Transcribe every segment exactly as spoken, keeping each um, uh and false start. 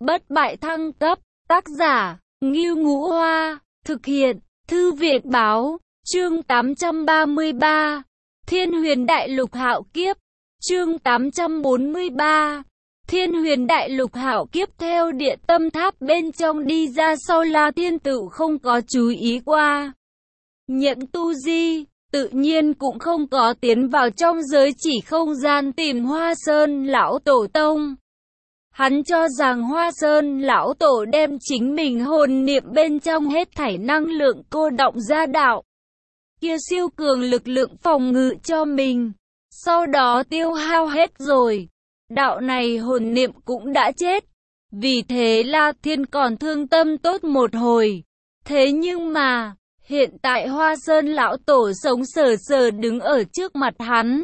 bất bại thăng cấp, tác giả, Ngưu Ngũ Hoa, thực hiện, Thư viện Báo, chương tám trăm ba mươi ba, Thiên Huyền Đại Lục Hạo Kiếp, chương tám trăm bốn mươi ba, Thiên Huyền Đại Lục Hạo Kiếp. Theo địa tâm tháp bên trong đi ra sau, La Thiên Tựu không có chú ý qua Nhậm Tu Di, tự nhiên cũng không có tiến vào trong giới chỉ không gian tìm Hoa Sơn Lão Tổ Tông. Hắn cho rằng Hoa Sơn Lão Tổ đem chính mình hồn niệm bên trong hết thảy năng lượng cô đọng ra đạo kia siêu cường lực lượng phòng ngự cho mình, sau đó tiêu hao hết rồi, đạo này hồn niệm cũng đã chết. Vì thế La Thiên còn thương tâm tốt một hồi. Thế nhưng mà hiện tại Hoa Sơn Lão Tổ sống sờ sờ đứng ở trước mặt hắn.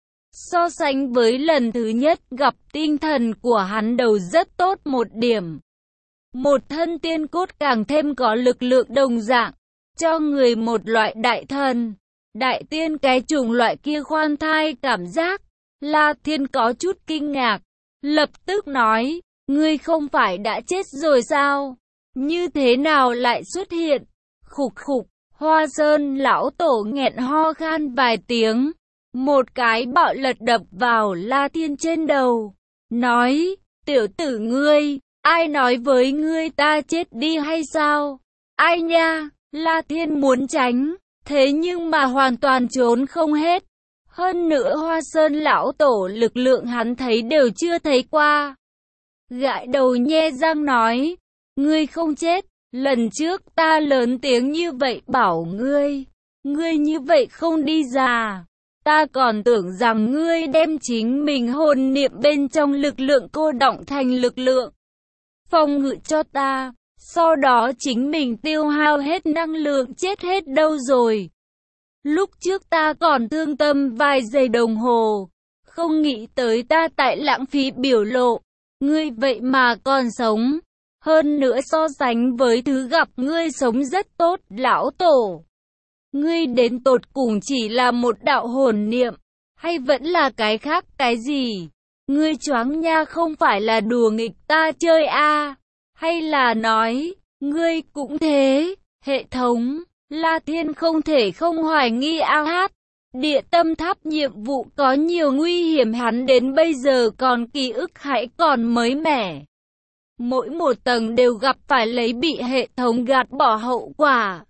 So sánh với lần thứ nhất gặp, tinh thần của hắn đầu rất tốt một điểm. Một thân tiên cốt càng thêm có lực lượng đồng dạng, cho người một loại đại thần, đại tiên cái chủng loại kia khoan thai cảm giác. La Thiên có chút kinh ngạc, lập tức nói, ngươi không phải đã chết rồi sao? Như thế nào lại xuất hiện? Khục khục, Hoa Sơn Lão Tổ nghẹn ho khan vài tiếng. Một cái bạo lật đập vào La Thiên trên đầu, nói, tiểu tử ngươi, ai nói với ngươi ta chết đi hay sao? Ai nha? La Thiên muốn tránh, thế nhưng mà hoàn toàn trốn không hết. Hơn nữa Hoa Sơn Lão Tổ lực lượng hắn thấy đều chưa thấy qua. Gãi đầu nhe răng nói, ngươi không chết, lần trước ta lớn tiếng như vậy bảo ngươi, ngươi như vậy không đi ra. Ta còn tưởng rằng ngươi đem chính mình hồn niệm bên trong lực lượng cô đọng thành lực lượng phòng ngự cho ta, sau đó chính mình tiêu hao hết năng lượng chết hết đâu rồi. Lúc trước ta còn thương tâm vài giây đồng hồ, không nghĩ tới ta tại lãng phí biểu lộ, ngươi vậy mà còn sống. Hơn nữa so sánh với thứ gặp ngươi sống rất tốt, Lão Tổ. Ngươi đến tột cùng chỉ là một đạo hồn niệm, hay vẫn là cái khác cái gì? Ngươi choáng nha, không phải là đùa nghịch ta chơi a? Hay là nói, ngươi cũng thế? Hệ thống, La Thiên không thể không hoài nghi a hát. Địa tâm tháp nhiệm vụ có nhiều nguy hiểm hắn đến bây giờ còn ký ức hãy còn mới mẻ. Mỗi một tầng đều gặp phải lấy bị hệ thống gạt bỏ hậu quả.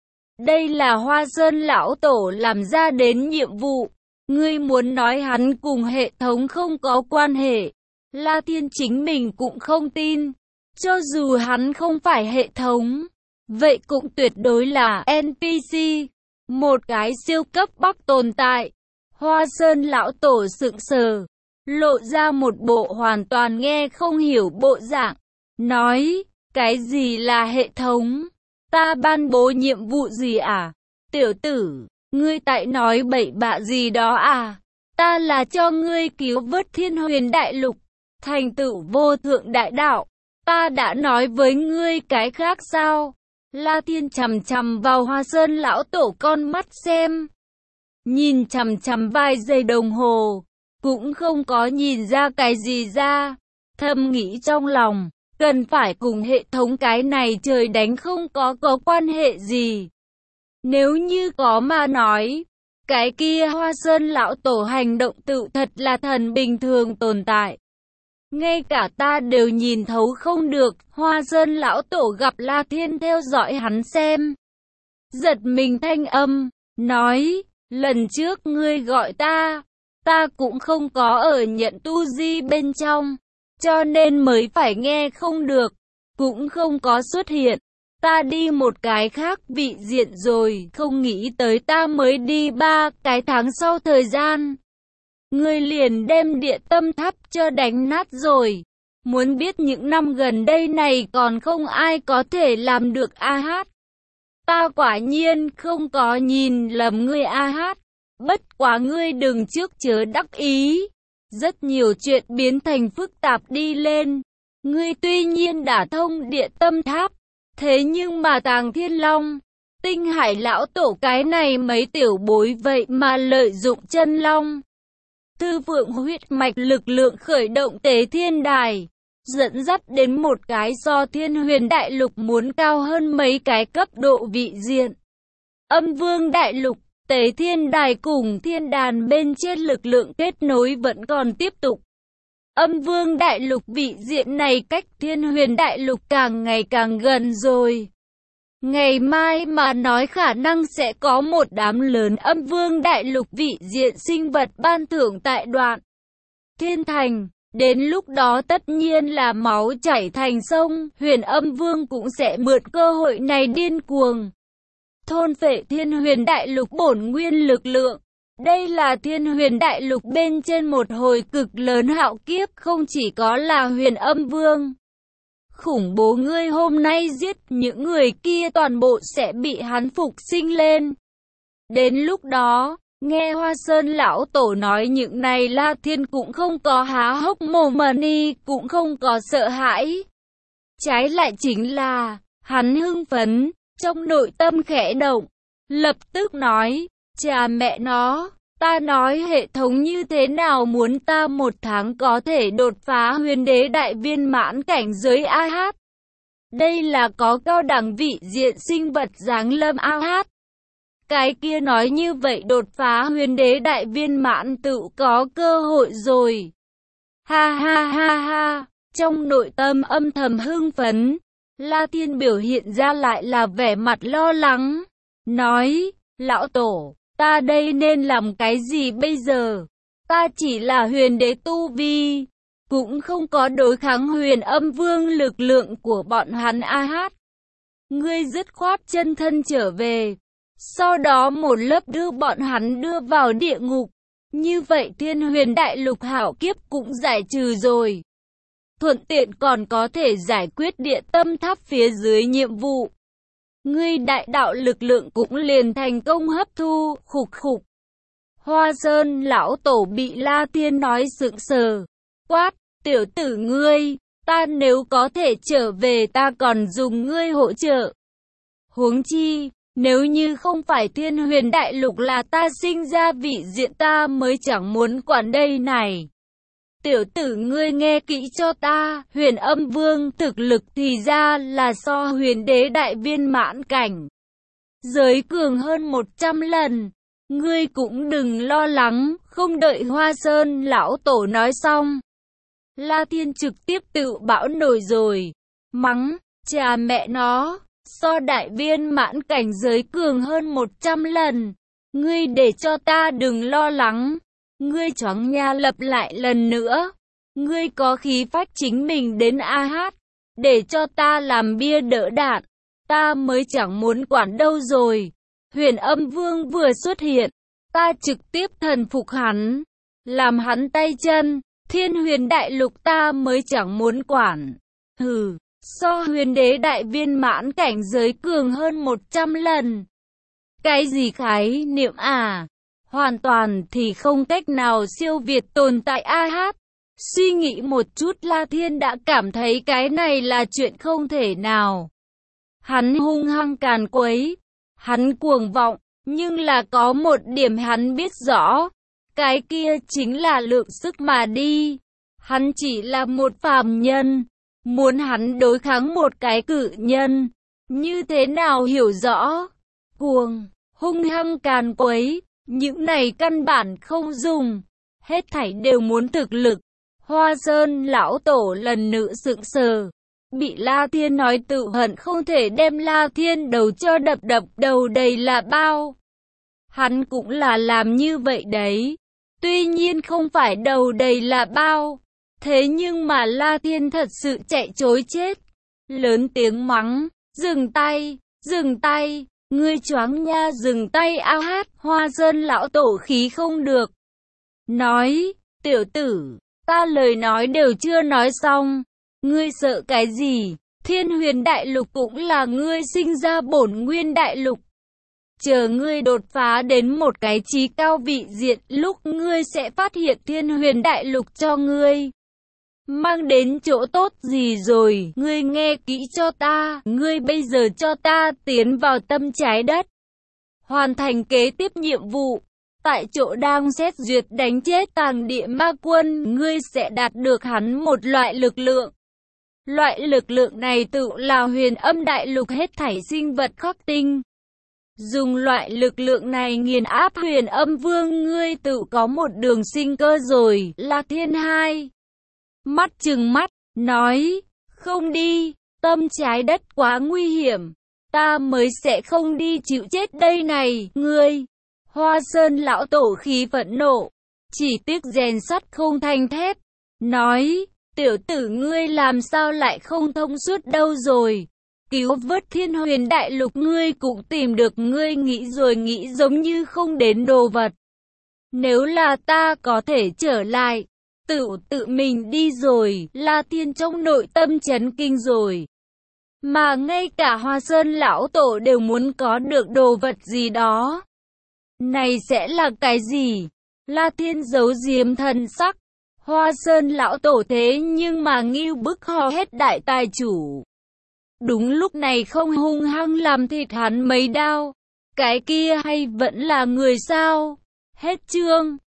Đây là Hoa Sơn Lão Tổ làm ra đến nhiệm vụ. Ngươi muốn nói hắn cùng hệ thống không có quan hệ, La Thiên chính mình cũng không tin. Cho dù hắn không phải hệ thống, vậy cũng tuyệt đối là en pê xê, một cái siêu cấp bắc tồn tại. Hoa Sơn Lão Tổ sững sờ, lộ ra một bộ hoàn toàn nghe không hiểu bộ dạng, nói, cái gì là hệ thống? Ta ban bố nhiệm vụ gì à? Tiểu tử, ngươi tại nói bậy bạ gì đó à? Ta là cho ngươi cứu vớt Thiên Huyền Đại Lục, thành tựu vô thượng đại đạo. Ta đã nói với ngươi cái khác sao? La Thiên chằm chằm vào Hoa Sơn Lão Tổ con mắt xem. Nhìn chằm chằm vài giây đồng hồ, cũng không có nhìn ra cái gì ra. Thầm nghĩ trong lòng, cần phải cùng hệ thống cái này trời đánh không có có quan hệ gì. Nếu như có mà nói, cái kia Hoa Sơn Lão Tổ hành động tự thật là thần bình thường tồn tại. Ngay cả ta đều nhìn thấu không được. Hoa Sơn Lão Tổ gặp La Thiên theo dõi hắn xem, giật mình thanh âm, nói, lần trước ngươi gọi ta, ta cũng không có ở Nhận Tu Di bên trong, cho nên mới phải nghe không được, cũng không có xuất hiện. Ta đi một cái khác vị diện rồi, không nghĩ tới ta mới đi ba cái tháng sau thời gian, ngươi liền đem địa tâm tháp cho đánh nát rồi. Muốn biết những năm gần đây này còn không ai có thể làm được a hát. Ta quả nhiên không có nhìn lầm ngươi a hát. Bất quá ngươi đừng trước chớ đắc ý. Rất nhiều chuyện biến thành phức tạp đi lên. Ngươi tuy nhiên đã thông địa tâm tháp, thế nhưng mà Tàng Thiên Long, Tinh Hải Lão Tổ cái này mấy tiểu bối vậy mà lợi dụng chân long, Tư Phượng huyết mạch lực lượng khởi động Tế Thiên Đài, dẫn dắt đến một cái so Thiên Huyền Đại Lục muốn cao hơn mấy cái cấp độ vị diện. Âm Vương Đại Lục, Tế Thiên Đài cùng thiên đàn bên trên lực lượng kết nối vẫn còn tiếp tục. Âm Vương Đại Lục vị diện này cách Thiên Huyền Đại Lục càng ngày càng gần rồi. Ngày mai mà nói khả năng sẽ có một đám lớn Âm Vương Đại Lục vị diện sinh vật ban thưởng tại đoạn Thiên Thành. Đến lúc đó tất nhiên là máu chảy thành sông, Huyền Âm Vương cũng sẽ mượn cơ hội này điên cuồng thôn phệ Thiên Huyền Đại Lục bổn nguyên lực lượng. Đây là Thiên Huyền Đại Lục bên trên một hồi cực lớn hạo kiếp, không chỉ có là Huyền Âm Vương khủng bố ngươi hôm nay giết những người kia toàn bộ sẽ bị hắn phục sinh lên. Đến lúc đó, nghe Hoa Sơn lão tổ nói những này, La Thiên cũng không có há hốc mồm mà ni, cũng không có sợ hãi. Trái lại chính là, hắn hưng phấn, trong nội tâm khẽ động, lập tức nói, cha mẹ nó, ta nói hệ thống như thế nào muốn ta một tháng có thể đột phá huyền đế đại viên mãn cảnh giới a hát. Đây là có cao đẳng vị diện sinh vật giáng lâm a hát. Cái kia nói như vậy đột phá huyền đế đại viên mãn tự có cơ hội rồi. Ha ha ha ha, trong nội tâm âm thầm hưng phấn, La Thiên biểu hiện ra lại là vẻ mặt lo lắng, nói, lão tổ, ta đây nên làm cái gì bây giờ? Ta chỉ là huyền đế tu vi, cũng không có đối kháng Huyền Âm Vương lực lượng của bọn hắn a hát. Ngươi dứt khoát chân thân trở về, sau đó một lớp đưa bọn hắn đưa vào địa ngục. Như vậy Thiên Huyền Đại Lục hạo kiếp cũng giải trừ rồi. Thuận tiện còn có thể giải quyết địa tâm tháp phía dưới nhiệm vụ. Ngươi đại đạo lực lượng cũng liền thành công hấp thu, khục khục. Hoa Sơn lão tổ bị La Thiên nói sững sờ, quát, tiểu tử ngươi, ta nếu có thể trở về ta còn dùng ngươi hỗ trợ. Huống chi, nếu như không phải Thiên Huyền Đại Lục là ta sinh ra vị diện ta mới chẳng muốn quản đây này. Tiểu tử ngươi nghe kỹ cho ta, Huyền Âm Vương thực lực thì ra là so huyền đế đại viên mãn cảnh giới cường hơn một trăm lần. Ngươi cũng đừng lo lắng, không đợi Hoa Sơn lão tổ nói xong. La Thiên trực tiếp tự bão nổi rồi, mắng, cha mẹ nó, so đại viên mãn cảnh giới cường hơn một trăm lần. Ngươi để cho ta đừng lo lắng. Ngươi choáng nha, lập lại lần nữa. Ngươi có khí phách chính mình đến a hát, để cho ta làm bia đỡ đạn. Ta mới chẳng muốn quản đâu rồi. Huyền Âm Vương vừa xuất hiện, ta trực tiếp thần phục hắn, làm hắn tay chân. Thiên Huyền Đại Lục ta mới chẳng muốn quản. Hừ, so huyền đế đại viên mãn cảnh giới cường hơn một trăm lần. Cái gì khái niệm à? Hoàn toàn thì không cách nào siêu việt tồn tại a hát. Suy nghĩ một chút La Thiên đã cảm thấy cái này là chuyện không thể nào. Hắn hung hăng càn quấy, hắn cuồng vọng, nhưng là có một điểm hắn biết rõ. Cái kia chính là lượng sức mà đi. Hắn chỉ là một phàm nhân. Muốn hắn đối kháng một cái cự nhân, như thế nào hiểu rõ? Cuồng, hung hăng càn quấy, những này căn bản không dùng. Hết thảy đều muốn thực lực. Hoa Sơn lão tổ lần nữa sững sờ. Bị La Thiên nói tự hận không thể đem La Thiên đầu cho đập đập đầu đầy là bao. Hắn cũng là làm như vậy đấy. Tuy nhiên không phải đầu đầy là bao. Thế nhưng mà La Thiên thật sự chạy trối chết. Lớn tiếng mắng, dừng tay, dừng tay, ngươi choáng nha, dừng tay a hát. Hoa Sơn lão tổ khí không được. Nói, tiểu tử, ta lời nói đều chưa nói xong. Ngươi sợ cái gì? Thiên Huyền Đại Lục cũng là ngươi sinh ra bổn nguyên đại lục. Chờ ngươi đột phá đến một cái trí cao vị diện, lúc ngươi sẽ phát hiện Thiên Huyền Đại Lục cho ngươi mang đến chỗ tốt gì rồi. Ngươi nghe kỹ cho ta, ngươi bây giờ cho ta tiến vào tâm trái đất, hoàn thành kế tiếp nhiệm vụ. Tại chỗ đang xét duyệt đánh chết Tàng Địa Ma Quân, ngươi sẽ đạt được hắn một loại lực lượng Loại lực lượng này tự là huyền âm đại lục hết thảy sinh vật khắc tinh. Dùng loại lực lượng này nghiền áp huyền âm vương, ngươi tự có một đường sinh cơ rồi. La Thiên hai mắt trừng mắt, nói, không đi, tâm trái đất quá nguy hiểm, ta mới sẽ không đi chịu chết đây này, ngươi. Hoa Sơn lão tổ khí phẫn nộ, chỉ tiếc rèn sắt không thành thép, nói, tiểu tử ngươi làm sao lại không thông suốt đâu rồi. Cứu vớt thiên huyền đại lục ngươi cũng tìm được, ngươi nghĩ rồi nghĩ giống như không đến đồ vật. Nếu là ta có thể trở lại, tự tự mình đi rồi. La Thiên trong nội tâm chấn kinh rồi. Mà ngay cả Hoa Sơn lão tổ đều muốn có được đồ vật gì đó. Này sẽ là cái gì? La Thiên giấu giếm thần sắc. Hoa Sơn lão tổ thế nhưng mà ngưu bức hò hét đại tài chủ. Đúng lúc này không hung hăng làm thịt hắn mấy đao. Cái kia hay vẫn là người sao? Hết chương.